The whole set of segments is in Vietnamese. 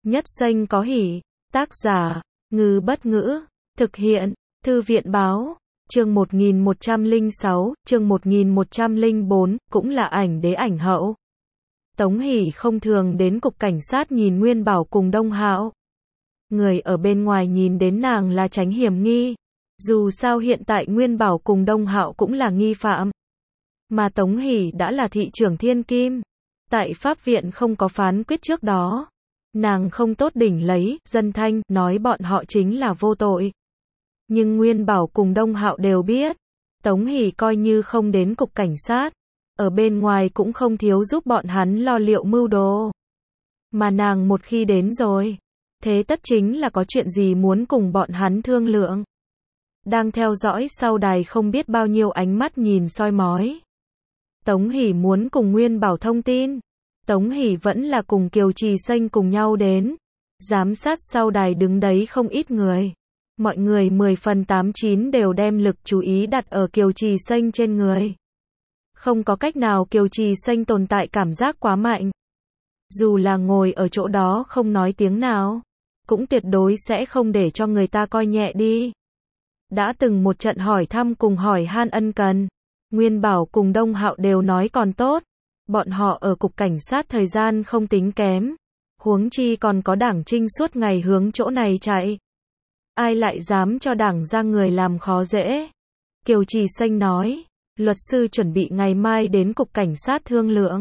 Nhất Xanh có hỉ. Tác giả, Ngư Bất Ngữ. Thực hiện, Thư viện Báo. Chương 1106, chương 1104, cũng là ảnh đế ảnh hậu. Tống Hỷ không thường đến cục cảnh sát nhìn Nguyên Bảo cùng Đông Hạo. Người ở bên ngoài nhìn đến nàng là tránh hiểm nghi. Dù sao hiện tại Nguyên Bảo cùng Đông Hạo cũng là nghi phạm. Mà Tống Hỷ đã là thị trưởng thiên kim. Tại pháp viện không có phán quyết trước đó. Nàng không tốt đỉnh lấy, dân thanh, nói bọn họ chính là vô tội. Nhưng Nguyên Bảo cùng Đông Hạo đều biết. Tống Hỷ coi như không đến cục cảnh sát. Ở bên ngoài cũng không thiếu giúp bọn hắn lo liệu mưu đồ. Mà nàng một khi đến rồi. Thế tất chính là có chuyện gì muốn cùng bọn hắn thương lượng. Đang theo dõi sau đài không biết bao nhiêu ánh mắt nhìn soi mói. Tống Hỷ muốn cùng Nguyên Bảo thông tin. Tống Hỷ vẫn là cùng Kiều Trì Xanh cùng nhau đến. Giám sát sau đài đứng đấy không ít người. Mọi người 10 phần 89 đều đem lực chú ý đặt ở Kiều Trì Xanh trên người. Không có cách nào, Kiều Trì Xanh tồn tại cảm giác quá mạnh. Dù là ngồi ở chỗ đó không nói tiếng nào, cũng tuyệt đối sẽ không để cho người ta coi nhẹ đi. Đã từng một trận hỏi thăm cùng hỏi han ân cần. Nguyên Bảo cùng Đông Hạo đều nói còn tốt. Bọn họ ở cục cảnh sát thời gian không tính kém. Huống chi còn có Đảng Trinh suốt ngày hướng chỗ này chạy. Ai lại dám cho Đảng ra người làm khó dễ. Kiều Trì Xanh nói. Luật sư chuẩn bị ngày mai đến cục cảnh sát thương lượng.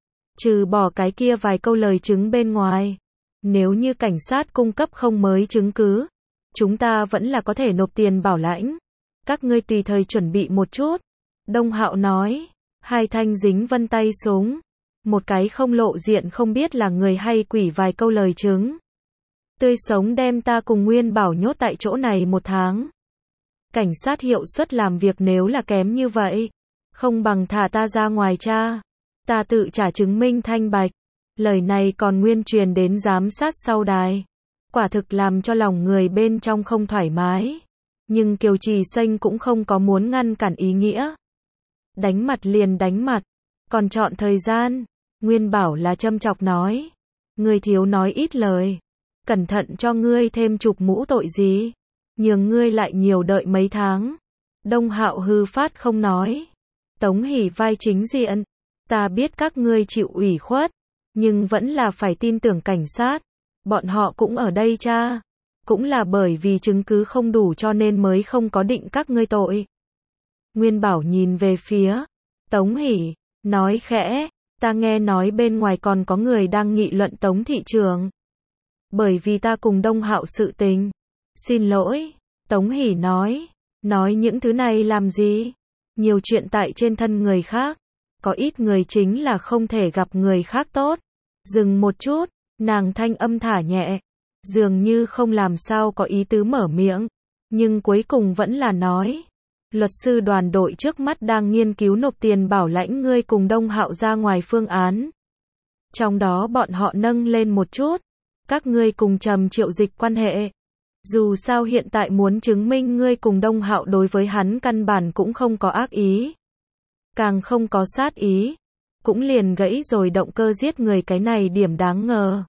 Trừ bỏ cái kia vài câu lời chứng bên ngoài. Nếu như cảnh sát cung cấp không mới chứng cứ, chúng ta vẫn là có thể nộp tiền bảo lãnh. Các ngươi tùy thời chuẩn bị một chút. Đông Hạo nói. Hai thanh dính vân tay súng. Một cái không lộ diện không biết là người hay quỷ vài câu lời chứng. Tươi sống đem ta cùng Nguyên Bảo nhốt tại chỗ này 1 tháng. Cảnh sát hiệu suất làm việc nếu là kém như vậy, không bằng thả ta ra ngoài cha. Ta tự trả chứng minh thanh bạch. Lời này còn nguyên truyền đến giám sát sau đài. Quả thực làm cho lòng người bên trong không thoải mái. Nhưng Kiều Trì Xanh cũng không có muốn ngăn cản ý nghĩa. Đánh mặt liền đánh mặt. Còn chọn thời gian. Nguyên Bảo là châm chọc nói. Ngươi thiếu nói ít lời. Cẩn thận cho ngươi thêm chụp mũ tội gì. Nhường ngươi lại nhiều đợi mấy tháng. Đông Hạo hư phát không nói. Tống Hỷ vai chính diện. Ta biết các ngươi chịu ủy khuất. Nhưng vẫn là phải tin tưởng cảnh sát. Bọn họ cũng ở đây cha. Cũng là bởi vì chứng cứ không đủ cho nên mới không có định các ngươi tội. Nguyên Bảo nhìn về phía Tống Hỷ, nói khẽ. Ta nghe nói bên ngoài còn có người đang nghị luận Tống thị trường. Bởi vì ta cùng Đông Hạo sự tình. Xin lỗi. Tống Hỷ nói. Nói những thứ này làm gì? Nhiều chuyện tại trên thân người khác. Có ít người chính là không thể gặp người khác tốt. Dừng một chút. Nàng thanh âm thả nhẹ. Dường như không làm sao có ý tứ mở miệng. Nhưng cuối cùng vẫn là nói. Luật sư đoàn đội trước mắt đang nghiên cứu nộp tiền bảo lãnh ngươi cùng Đông Hạo ra ngoài phương án. Trong đó bọn họ nâng lên một chút. Các ngươi cùng Trầm Triệu Dịch quan hệ. Dù sao hiện tại muốn chứng minh ngươi cùng Đông Hạo đối với hắn căn bản cũng không có ác ý. Càng không có sát ý. Cũng liền gãy rồi động cơ giết người, cái này điểm đáng ngờ.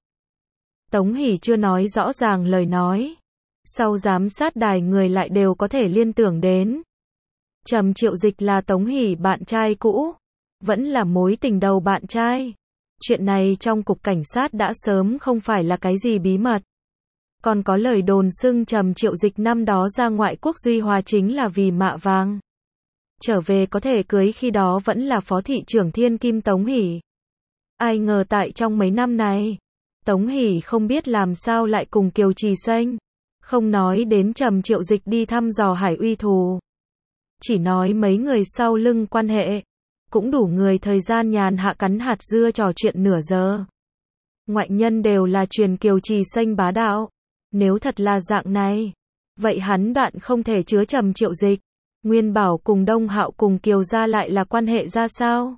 Tống Hỷ chưa nói rõ ràng lời nói. Sau giám sát đài người lại đều có thể liên tưởng đến. Trầm Triệu Dịch là Tống Hỷ bạn trai cũ. Vẫn là mối tình đầu bạn trai. Chuyện này trong cục cảnh sát đã sớm không phải là cái gì bí mật. Còn có lời đồn xưng Trầm Triệu Dịch năm đó ra ngoại quốc Duy Hòa chính là vì mạ vàng. Trở về có thể cưới khi đó vẫn là phó thị trưởng thiên kim Tống Hỷ. Ai ngờ tại trong mấy năm này, Tống Hỷ không biết làm sao lại cùng Kiều Trì Xanh. Không nói đến Trầm Triệu Dịch đi thăm dò Hải Uy thù. Chỉ nói mấy người sau lưng quan hệ. Cũng đủ người thời gian nhàn hạ cắn hạt dưa trò chuyện nửa giờ. Ngoại nhân đều là truyền Kiều Trì Xanh bá đạo. Nếu thật là dạng này, vậy hắn đoạn không thể chứa Trầm Triệu Dịch. Nguyên Bảo cùng Đông Hạo cùng Kiều gia lại là quan hệ ra sao?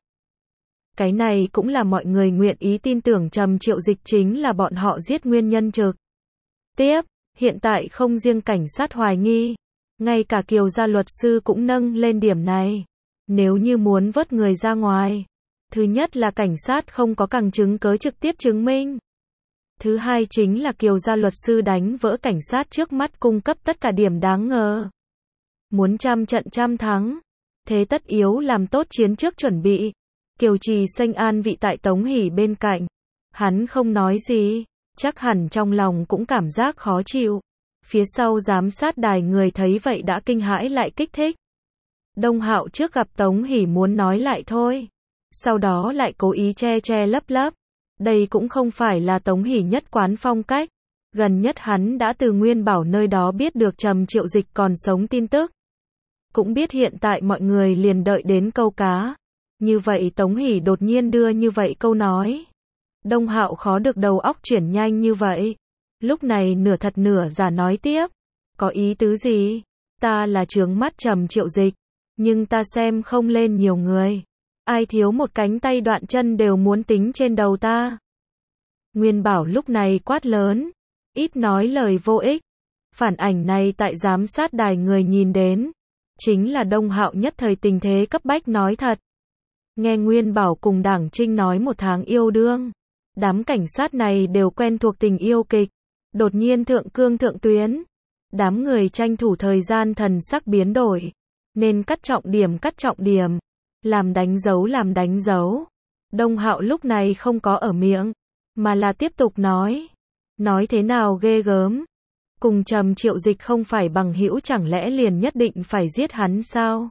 Cái này cũng là mọi người nguyện ý tin tưởng Trầm Triệu Dịch chính là bọn họ giết nguyên nhân trực. Tiếp, hiện tại không riêng cảnh sát hoài nghi, ngay cả Kiều gia luật sư cũng nâng lên điểm này. Nếu như muốn vớt người ra ngoài, thứ nhất là cảnh sát không có bằng chứng cớ trực tiếp chứng minh. Thứ hai chính là Kiều gia luật sư đánh vỡ cảnh sát trước mắt cung cấp tất cả điểm đáng ngờ. Muốn trăm trận trăm thắng, thế tất yếu làm tốt chiến trước chuẩn bị. Kiều Trì Xanh an vị tại Tống Hỷ bên cạnh. Hắn không nói gì, chắc hẳn trong lòng cũng cảm giác khó chịu. Phía sau giám sát đài người thấy vậy đã kinh hãi lại kích thích. Đông Hạo trước gặp Tống Hỷ muốn nói lại thôi, sau đó lại cố ý che che lấp lấp. Đây cũng không phải là Tống Hỷ nhất quán phong cách. Gần nhất hắn đã từ Nguyên Bảo nơi đó biết được Trầm Triệu Dịch còn sống tin tức. Cũng biết hiện tại mọi người liền đợi đến câu cá. Như vậy Tống Hỷ đột nhiên đưa như vậy câu nói. Đông Hạo khó được đầu óc chuyển nhanh như vậy. Lúc này nửa thật nửa giả nói tiếp. Có ý tứ gì? Ta là chướng mắt Trầm Triệu Dịch, nhưng ta xem không lên nhiều người. Ai thiếu một cánh tay đoạn chân đều muốn tính trên đầu ta. Nguyên Bảo lúc này quát lớn. Ít nói lời vô ích. Phản ảnh này tại giám sát đài người nhìn đến. Chính là Đông Hạo nhất thời tình thế cấp bách nói thật. Nghe Nguyên Bảo cùng Đảng Trinh nói 1 tháng yêu đương. Đám cảnh sát này đều quen thuộc tình yêu kịch. Đột nhiên thượng cương thượng tuyến. Đám người tranh thủ thời gian thần sắc biến đổi. Nên cắt trọng điểm. Làm đánh dấu. Đông Hạo lúc này không có ở miệng, mà là tiếp tục nói. Nói thế nào ghê gớm. Cùng Trầm Triệu Dịch không phải bằng hữu chẳng lẽ liền nhất định phải giết hắn sao?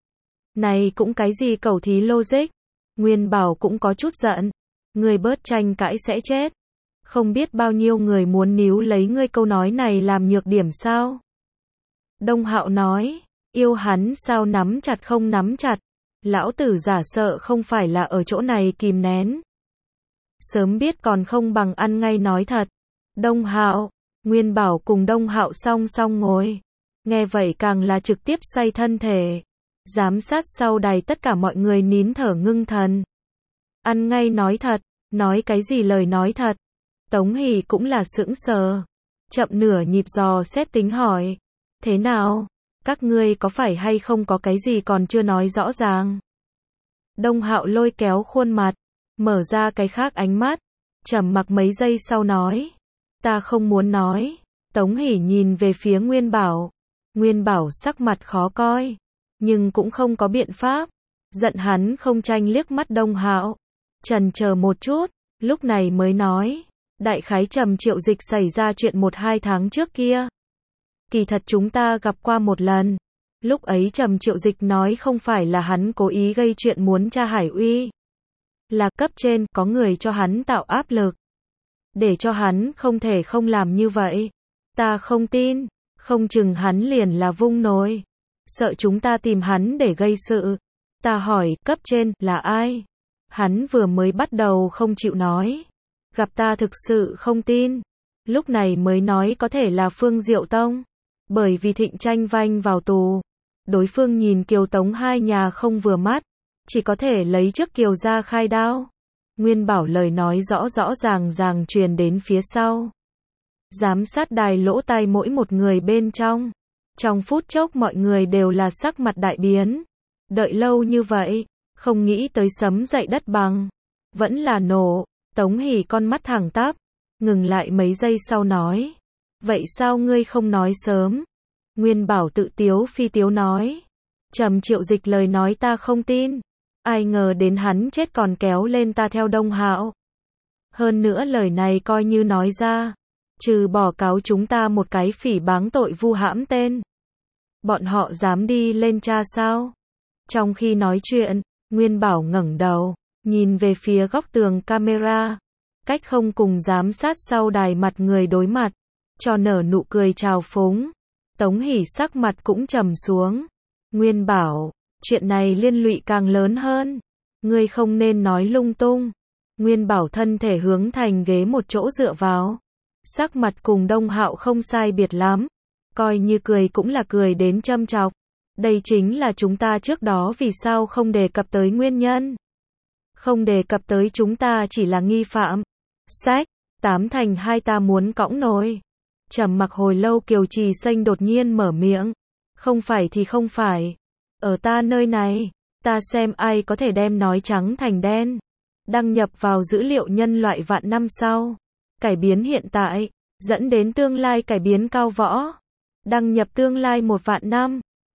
Này cũng cái gì cầu thí logic. Nguyên Bảo cũng có chút giận. Người bớt tranh cãi sẽ chết. Không biết bao nhiêu người muốn níu lấy ngươi câu nói này làm nhược điểm sao? Đông Hạo nói. Yêu hắn sao nắm chặt không nắm chặt. Lão tử giả sợ không phải là ở chỗ này kìm nén. Sớm biết còn không bằng ăn ngay nói thật. Đông Hạo, Nguyên Bảo cùng Đông Hạo song song ngồi. Nghe vậy càng là trực tiếp xoay thân thể. Giám sát sau đài tất cả mọi người nín thở ngưng thần. Ăn ngay nói thật, nói cái gì lời nói thật. Tống Hỷ cũng là sững sờ. Chậm nửa nhịp dò xét tính hỏi. Thế nào? Các ngươi có phải hay không có cái gì còn chưa nói rõ ràng? Đông Hạo lôi kéo khuôn mặt, mở ra cái khác ánh mắt, trầm mặc mấy giây sau nói. Ta không muốn nói. Tống Hỷ nhìn về phía Nguyên Bảo. Nguyên Bảo sắc mặt khó coi, nhưng cũng không có biện pháp. Giận hắn không tranh liếc mắt Đông Hạo. Chần chờ một chút, lúc này mới nói. Đại khái Trầm Triệu Dịch xảy ra chuyện 1-2 tháng trước kia. Kỳ thật chúng ta gặp qua một lần. Lúc ấy Trầm Triệu Dịch nói không phải là hắn cố ý gây chuyện muốn tra Hải Uy. Là cấp trên có người cho hắn tạo áp lực. Để cho hắn không thể không làm như vậy. Ta không tin. Không chừng hắn liền là vung nồi. Sợ chúng ta tìm hắn để gây sự. Ta hỏi cấp trên là ai? Hắn vừa mới bắt đầu không chịu nói. Gặp ta thực sự không tin. Lúc này mới nói có thể là Phương Diệu Tông. Bởi vì Thịnh Tranh Vanh vào tù. Đối phương nhìn Kiều Tống hai nhà không vừa mắt. Chỉ có thể lấy trước Kiều ra khai đao. Nguyên Bảo lời nói rõ rõ ràng truyền đến phía sau. Giám sát đài lỗ tai mỗi một người bên trong. Trong phút chốc mọi người đều là sắc mặt đại biến. Đợi lâu như vậy, không nghĩ tới sấm dậy đất bằng. Vẫn là nổ. Tống Hỷ con mắt thẳng tắp. Ngừng lại mấy giây sau nói. Vậy sao ngươi không nói sớm? Nguyên Bảo tự tiếu phi tiếu nói. Trầm Triệu Dịch lời nói ta không tin. Ai ngờ đến hắn chết còn kéo lên ta theo Đông Hạo. Hơn nữa lời này coi như nói ra. Trừ bỏ cáo chúng ta một cái phỉ báng tội vu hãm tên. Bọn họ dám đi lên tra sao? Trong khi nói chuyện, Nguyên Bảo ngẩng đầu, nhìn về phía góc tường camera. Cách không cùng giám sát sau đài mặt người đối mặt. Cho nở nụ cười trào phúng. Tống Hỷ sắc mặt cũng trầm xuống. Nguyên Bảo, chuyện này liên lụy càng lớn hơn. Ngươi không nên nói lung tung. Nguyên Bảo thân thể hướng thành ghế một chỗ dựa vào. Sắc mặt cùng Đông Hạo không sai biệt lắm. Coi như cười cũng là cười đến châm chọc. Đây chính là chúng ta trước đó vì sao không đề cập tới nguyên nhân. Không đề cập tới chúng ta chỉ là nghi phạm. Sách, 8 thành 2 ta muốn cõng nồi. Trầm mặc hồi lâu Kiều Trì Xanh đột nhiên mở miệng. Không phải thì không phải. Ở ta nơi này, ta xem ai có thể đem nói trắng thành đen. Đăng nhập vào dữ liệu nhân loại vạn năm sau. cải biến hiện tại, dẫn đến tương lai cải biến cao võ. Đăng nhập tương lai 1 vạn năm.